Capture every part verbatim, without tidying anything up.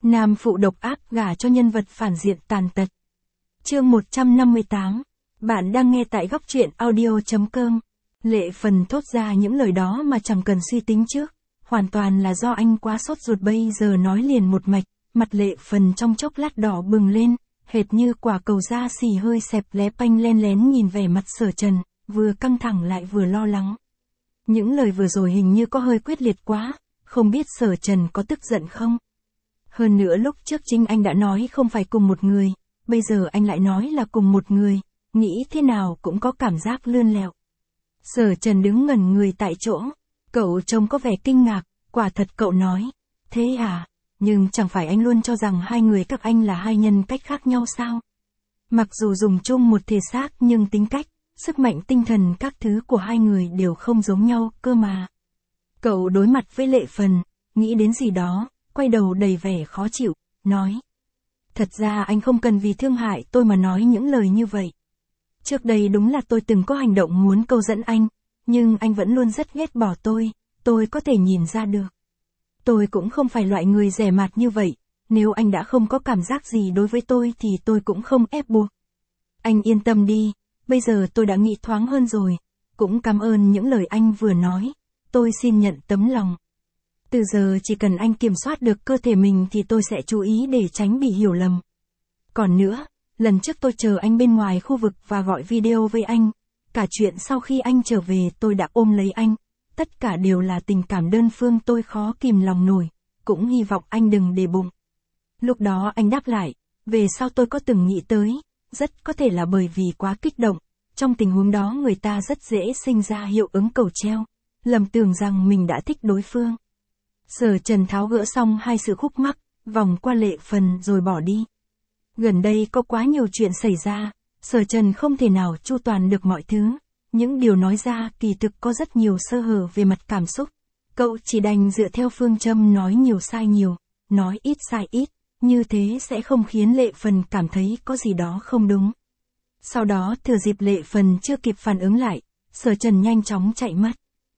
Nam phụ độc ác gả cho nhân vật phản diện tàn tật. Chương một trăm năm mươi tám. Bạn đang nghe tại góc truyện audio chấm com. Lệ Phần thốt ra những lời đó mà chẳng cần suy tính trước. Hoàn toàn là do anh quá sốt ruột, bây giờ nói liền một mạch. Mặt Lệ Phần trong chốc lát đỏ bừng lên, hệt như quả cầu da xì hơi xẹp lé panh, len lén nhìn vẻ mặt Sở Trần, vừa căng thẳng lại vừa lo lắng. Những lời vừa rồi hình như có hơi quyết liệt quá, không biết Sở Trần có tức giận không? Hơn nữa lúc trước chính anh đã nói không phải cùng một người, bây giờ anh lại nói là cùng một người, nghĩ thế nào cũng có cảm giác lươn lẹo. Sở Trần đứng ngẩn người tại chỗ, cậu trông có vẻ kinh ngạc, quả thật cậu nói, thế à, nhưng chẳng phải anh luôn cho rằng hai người các anh là hai nhân cách khác nhau sao? Mặc dù dùng chung một thể xác nhưng tính cách, sức mạnh tinh thần các thứ của hai người đều không giống nhau cơ mà. Cậu đối mặt với Lệ Phần, nghĩ đến gì đó, quay đầu đầy vẻ khó chịu, nói. Thật ra anh không cần vì thương hại tôi mà nói những lời như vậy. Trước đây đúng là tôi từng có hành động muốn câu dẫn anh, nhưng anh vẫn luôn rất ghét bỏ tôi, tôi có thể nhìn ra được. Tôi cũng không phải loại người dè mạt như vậy, nếu anh đã không có cảm giác gì đối với tôi thì tôi cũng không ép buộc. Anh yên tâm đi, bây giờ tôi đã nghĩ thoáng hơn rồi, cũng cảm ơn những lời anh vừa nói, tôi xin nhận tấm lòng. Từ giờ chỉ cần anh kiểm soát được cơ thể mình thì tôi sẽ chú ý để tránh bị hiểu lầm. Còn nữa, lần trước tôi chờ anh bên ngoài khu vực và gọi video với anh, cả chuyện sau khi anh trở về tôi đã ôm lấy anh, tất cả đều là tình cảm đơn phương tôi khó kìm lòng nổi, cũng hy vọng anh đừng để bụng. Lúc đó anh đáp lại, về sau tôi có từng nghĩ tới, rất có thể là bởi vì quá kích động, trong tình huống đó người ta rất dễ sinh ra hiệu ứng cầu treo, lầm tưởng rằng mình đã thích đối phương. Sở Trần tháo gỡ xong hai sự khúc mắc, vòng qua Lệ Phần rồi bỏ đi. Gần đây có quá nhiều chuyện xảy ra, Sở Trần không thể nào chu toàn được mọi thứ, những điều nói ra kỳ thực có rất nhiều sơ hở về mặt cảm xúc. Cậu chỉ đành dựa theo phương châm nói nhiều sai nhiều, nói ít sai ít, như thế sẽ không khiến Lệ Phần cảm thấy có gì đó không đúng. Sau đó thừa dịp Lệ Phần chưa kịp phản ứng lại, Sở Trần nhanh chóng chạy mất.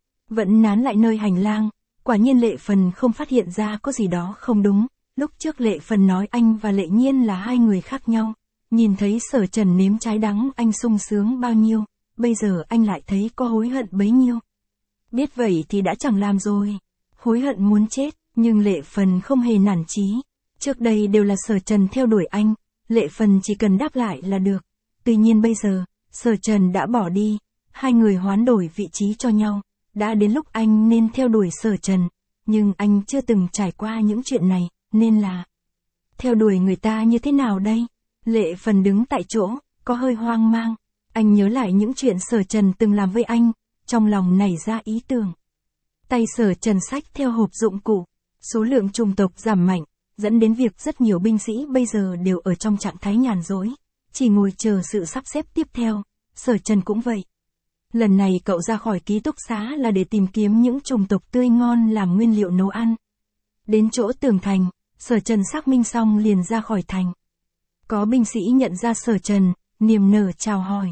Vẫn nán lại nơi hành lang. Quả nhiên Lệ Phần không phát hiện ra có gì đó không đúng, lúc trước Lệ Phần nói anh và Lệ Nhiên là hai người khác nhau, nhìn thấy Sở Trần nếm trái đắng anh sung sướng bao nhiêu, bây giờ anh lại thấy có hối hận bấy nhiêu. Biết vậy thì đã chẳng làm rồi, hối hận muốn chết, nhưng Lệ Phần không hề nản chí, trước đây đều là Sở Trần theo đuổi anh, Lệ Phần chỉ cần đáp lại là được, tuy nhiên bây giờ, Sở Trần đã bỏ đi, hai người hoán đổi vị trí cho nhau. Đã đến lúc anh nên theo đuổi Sở Trần, nhưng anh chưa từng trải qua những chuyện này, nên là theo đuổi người ta như thế nào đây? Lệ Phần đứng tại chỗ, có hơi hoang mang, anh nhớ lại những chuyện Sở Trần từng làm với anh, trong lòng nảy ra ý tưởng. Tay Sở Trần xách theo hộp dụng cụ, số lượng chủng tộc giảm mạnh, dẫn đến việc rất nhiều binh sĩ bây giờ đều ở trong trạng thái nhàn rỗi, chỉ ngồi chờ sự sắp xếp tiếp theo, Sở Trần cũng vậy. Lần này cậu ra khỏi ký túc xá là để tìm kiếm những chủng tộc tươi ngon làm nguyên liệu nấu ăn. Đến chỗ tường thành, Sở Trần xác minh xong liền ra khỏi thành. Có binh sĩ nhận ra Sở Trần, niềm nở chào hỏi.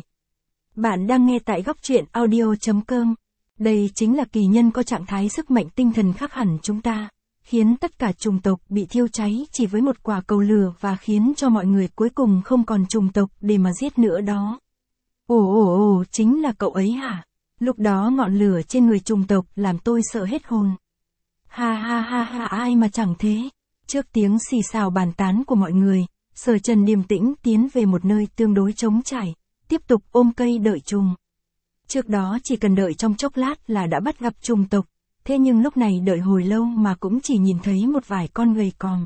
Bạn đang nghe tại góc truyện audio chấm com. Đây chính là kỳ nhân có trạng thái sức mạnh tinh thần khác hẳn chúng ta, khiến tất cả chủng tộc bị thiêu cháy chỉ với một quả cầu lửa và khiến cho mọi người cuối cùng không còn chủng tộc để mà giết nữa đó. Ồ ồ ồ, chính là cậu ấy hả? Lúc đó ngọn lửa trên người chủng tộc làm tôi sợ hết hồn. Ha ha ha ha, ai mà chẳng thế. Trước tiếng xì xào bàn tán của mọi người, Sở Trần điềm tĩnh tiến về một nơi tương đối trống trải, tiếp tục ôm cây đợi trùng. Trước đó chỉ cần đợi trong chốc lát là đã bắt gặp chủng tộc, thế nhưng lúc này đợi hồi lâu mà cũng chỉ nhìn thấy một vài con gầy còm.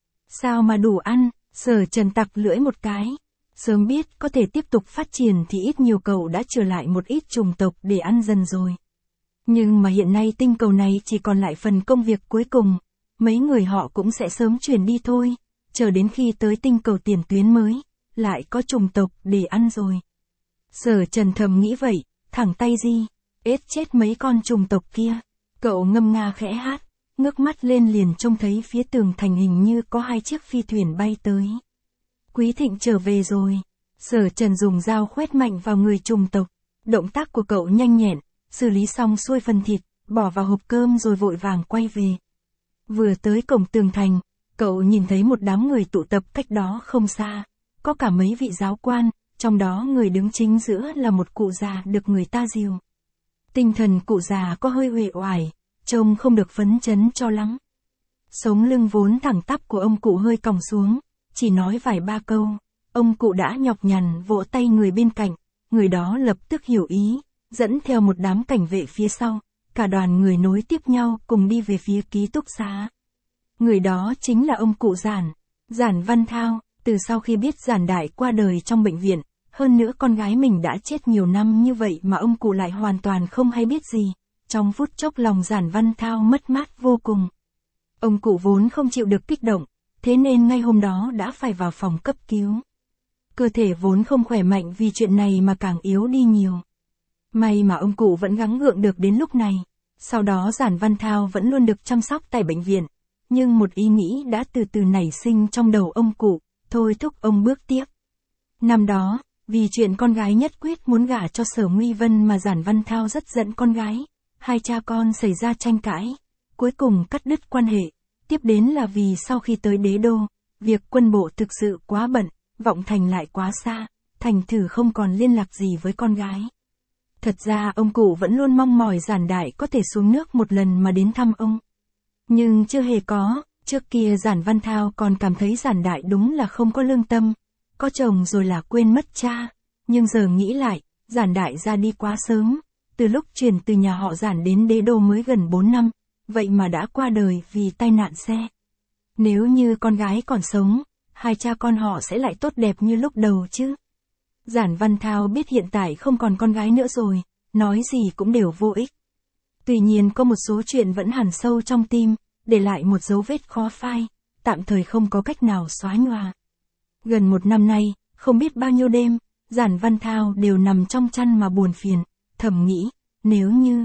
Sao mà đủ ăn? Sở Trần tặc lưỡi một cái. Sớm biết có thể tiếp tục phát triển thì ít nhiều cậu đã trở lại một ít chủng tộc để ăn dần rồi. Nhưng mà hiện nay tinh cầu này chỉ còn lại phần công việc cuối cùng, mấy người họ cũng sẽ sớm chuyển đi thôi, chờ đến khi tới tinh cầu tiền tuyến mới, lại có chủng tộc để ăn rồi. Sở Trần thầm nghĩ vậy, thẳng tay di, ết chết mấy con chủng tộc kia, cậu ngâm nga khẽ hát, ngước mắt lên liền trông thấy phía tường thành hình như có hai chiếc phi thuyền bay tới. Quý Thịnh trở về rồi. Sở Trần dùng dao khoét mạnh vào người chủng tộc. Động tác của cậu nhanh nhẹn, xử lý xong xuôi phần thịt, bỏ vào hộp cơm rồi vội vàng quay về. Vừa tới cổng tường thành, Cậu nhìn thấy một đám người tụ tập cách đó không xa, có cả mấy vị giáo quan, trong đó người đứng chính giữa là một cụ già được người ta dìu. Tinh thần cụ già có hơi uể oải, trông không được phấn chấn cho lắm. Sống lưng vốn thẳng tắp của ông cụ hơi còng xuống, chỉ nói vài ba câu, ông cụ đã nhọc nhằn vỗ tay người bên cạnh, người đó lập tức hiểu ý, dẫn theo một đám cảnh vệ phía sau, cả đoàn người nối tiếp nhau cùng đi về phía ký túc xá. Người đó chính là ông cụ Giản, Giản Văn Thao. Từ sau khi biết Giản Đại qua đời trong bệnh viện, hơn nữa con gái mình đã chết nhiều năm như vậy mà ông cụ lại hoàn toàn không hay biết gì, trong phút chốc lòng Giản Văn Thao mất mát vô cùng. Ông cụ vốn không chịu được kích động, thế nên ngay hôm đó đã phải vào phòng cấp cứu. Cơ thể vốn không khỏe mạnh vì chuyện này mà càng yếu đi nhiều. May mà ông cụ vẫn gắng gượng được đến lúc này, sau đó Giản Văn Thao vẫn luôn được chăm sóc tại bệnh viện, nhưng một ý nghĩ đã từ từ nảy sinh trong đầu ông cụ, thôi thúc ông bước tiếp. Năm đó, vì chuyện con gái nhất quyết muốn gả cho Sở Nguy Vân mà Giản Văn Thao rất giận con gái, hai cha con xảy ra tranh cãi, cuối cùng cắt đứt quan hệ. Tiếp đến là vì sau khi tới đế đô, việc quân bộ thực sự quá bận, Vọng Thành lại quá xa, thành thử không còn liên lạc gì với con gái. Thật ra ông cụ vẫn luôn mong mỏi Giản Đại có thể xuống nước một lần mà đến thăm ông. Nhưng chưa hề có, trước kia Giản Văn Thao còn cảm thấy Giản Đại đúng là không có lương tâm, có chồng rồi là quên mất cha, nhưng giờ nghĩ lại, Giản Đại ra đi quá sớm, từ lúc chuyển từ nhà họ Giản đến đế đô mới gần bốn năm, vậy mà đã qua đời vì tai nạn xe. Nếu như con gái còn sống, hai cha con họ sẽ lại tốt đẹp như lúc đầu chứ. Giản Văn Thao biết hiện tại không còn con gái nữa rồi, nói gì cũng đều vô ích. Tuy nhiên có một số chuyện vẫn hằn sâu trong tim, để lại một dấu vết khó phai, tạm thời không có cách nào xóa nhòa. Gần một năm nay, không biết bao nhiêu đêm, Giản Văn Thao đều nằm trong chăn mà buồn phiền, thầm nghĩ, nếu như...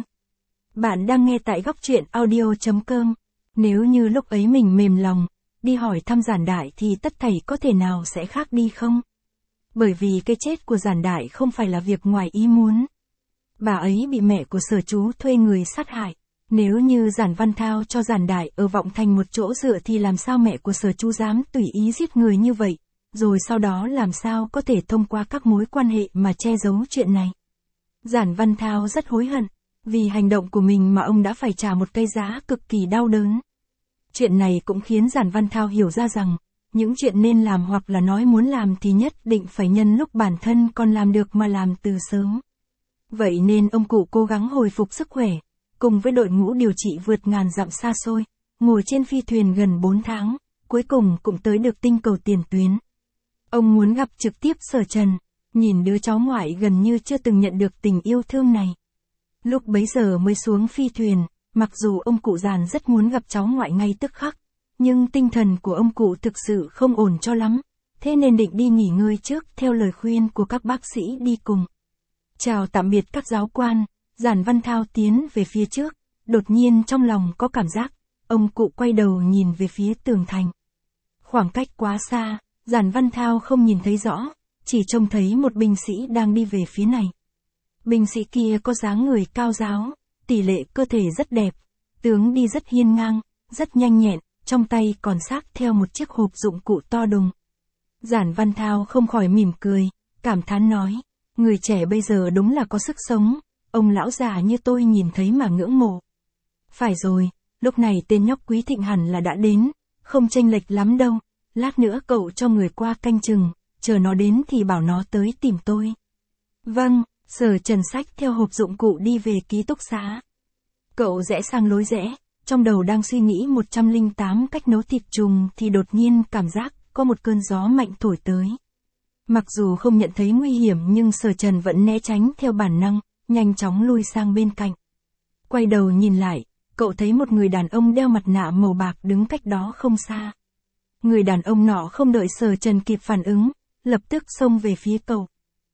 Bạn đang nghe tại góc truyện audio chấm com. Nếu như lúc ấy mình mềm lòng, đi hỏi thăm Giản Đại thì tất thảy có thể nào sẽ khác đi không? Bởi vì cái chết của Giản Đại không phải là việc ngoài ý muốn. Bà ấy bị mẹ của Sở Chú thuê người sát hại. Nếu như Giản Văn Thao cho Giản Đại ở Vọng Thành một chỗ dựa thì làm sao mẹ của Sở Chú dám tùy ý giết người như vậy, rồi sau đó làm sao có thể thông qua các mối quan hệ mà che giấu chuyện này. Giản Văn Thao rất hối hận, vì hành động của mình mà ông đã phải trả một cái giá cực kỳ đau đớn. Chuyện này cũng khiến Giản Văn Thao hiểu ra rằng, những chuyện nên làm hoặc là nói muốn làm thì nhất định phải nhân lúc bản thân còn làm được mà làm từ sớm. Vậy nên ông cụ cố gắng hồi phục sức khỏe, cùng với đội ngũ điều trị vượt ngàn dặm xa xôi, ngồi trên phi thuyền gần bốn tháng, cuối cùng cũng tới được tinh cầu tiền tuyến. Ông muốn gặp trực tiếp Sở Trần, nhìn đứa cháu ngoại gần như chưa từng nhận được tình yêu thương này. Lúc bấy giờ mới xuống phi thuyền, mặc dù ông cụ Giản rất muốn gặp cháu ngoại ngay tức khắc, nhưng tinh thần của ông cụ thực sự không ổn cho lắm, thế nên định đi nghỉ ngơi trước theo lời khuyên của các bác sĩ đi cùng. Chào tạm biệt các giáo quan, Giản Văn Thao tiến về phía trước, đột nhiên trong lòng có cảm giác, ông cụ quay đầu nhìn về phía tường thành. Khoảng cách quá xa, Giản Văn Thao không nhìn thấy rõ, chỉ trông thấy một binh sĩ đang đi về phía này. Binh sĩ kia có dáng người cao ráo, tỷ lệ cơ thể rất đẹp, tướng đi rất hiên ngang, rất nhanh nhẹn, trong tay còn xách theo một chiếc hộp dụng cụ to đùng. Giản Văn Thao không khỏi mỉm cười, cảm thán nói, người trẻ bây giờ đúng là có sức sống, ông lão già như tôi nhìn thấy mà ngưỡng mộ. Phải rồi, lúc này tên nhóc Quý Thịnh hẳn là đã đến, không chênh lệch lắm đâu, lát nữa cậu cho người qua canh chừng, chờ nó đến thì bảo nó tới tìm tôi. Vâng. Sở Trần xách theo hộp dụng cụ đi về ký túc xá. Cậu rẽ sang lối rẽ, trong đầu đang suy nghĩ một trăm lẻ tám cách nấu thịt trùng thì đột nhiên cảm giác có một cơn gió mạnh thổi tới. Mặc dù không nhận thấy nguy hiểm nhưng Sở Trần vẫn né tránh theo bản năng, nhanh chóng lui sang bên cạnh. Quay đầu nhìn lại, cậu thấy một người đàn ông đeo mặt nạ màu bạc đứng cách đó không xa. Người đàn ông nọ không đợi Sở Trần kịp phản ứng, lập tức xông về phía cậu.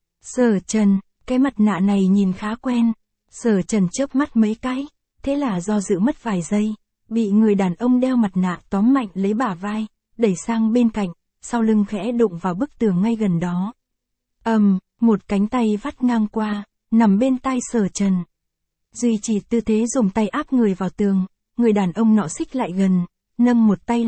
Sở Trần, cái mặt nạ này nhìn khá quen. Sở Trần chớp mắt mấy cái, thế là do dự mất vài giây, bị người đàn ông đeo mặt nạ tóm mạnh lấy bả vai, đẩy sang bên cạnh, sau lưng khẽ đụng vào bức tường ngay gần đó. Ầm, um, một cánh tay vắt ngang qua, nằm bên tai Sở Trần. Duy trì tư thế dùng tay áp người vào tường, người đàn ông nọ xích lại gần, nâng một tay lên,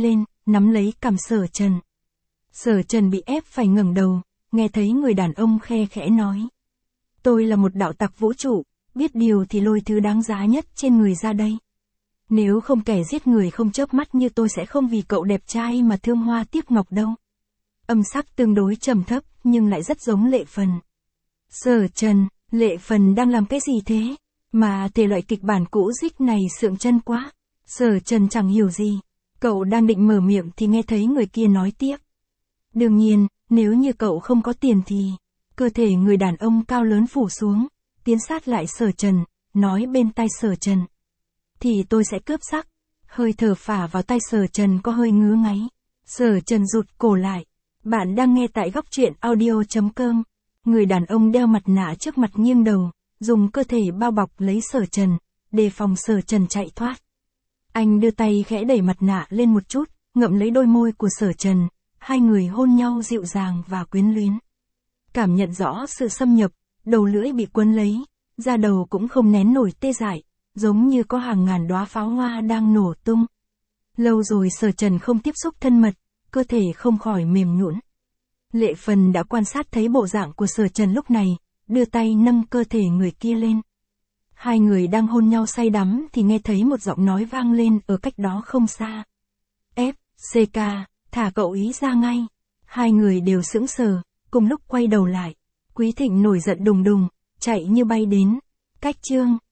nắm lấy cằm Sở Trần. Sở Trần bị ép phải ngẩng đầu, nghe thấy người đàn ông khe khẽ nói. Tôi là một đạo tặc vũ trụ, biết điều thì lôi thứ đáng giá nhất trên người ra đây. Nếu không kẻ giết người không chớp mắt như tôi sẽ không vì cậu đẹp trai mà thương hoa tiếc ngọc đâu. Âm sắc tương đối trầm thấp, nhưng lại rất giống Lệ Phần. Sở Trần, Lệ Phần đang làm cái gì thế? Mà thể loại kịch bản cũ dích này sượng chân quá. Sở Trần chẳng hiểu gì. Cậu đang định mở miệng thì nghe thấy người kia nói tiếp. Đương nhiên, nếu như cậu không có tiền thì... Cơ thể người đàn ông cao lớn phủ xuống, tiến sát lại Sở Trần, nói bên tai Sở Trần. Thì tôi sẽ cướp sắc. Hơi thở phả vào tai Sở Trần có hơi ngứa ngáy. Sở Trần rụt cổ lại. Bạn đang nghe tại góc truyện audio.com. Người đàn ông đeo mặt nạ trước mặt nghiêng đầu, dùng cơ thể bao bọc lấy Sở Trần, đề phòng Sở Trần chạy thoát. Anh đưa tay khẽ đẩy mặt nạ lên một chút, ngậm lấy đôi môi của Sở Trần, hai người hôn nhau dịu dàng và quyến luyến. Cảm nhận rõ sự xâm nhập, đầu lưỡi bị quấn lấy, da đầu cũng không nén nổi tê dại, giống như có hàng ngàn đóa pháo hoa đang nổ tung. Lâu rồi Sở Trần không tiếp xúc thân mật, cơ thể không khỏi mềm nhũn. Lệ Phần đã quan sát thấy bộ dạng của Sở Trần lúc này, đưa tay nâng cơ thể người kia lên. Hai người đang hôn nhau say đắm thì nghe thấy một giọng nói vang lên ở cách đó không xa. Ép, xê ca, thả cậu ý ra ngay. Hai người đều sững sờ, cùng lúc quay đầu lại. Quý Thịnh nổi giận đùng đùng, chạy như bay đến. Cách chương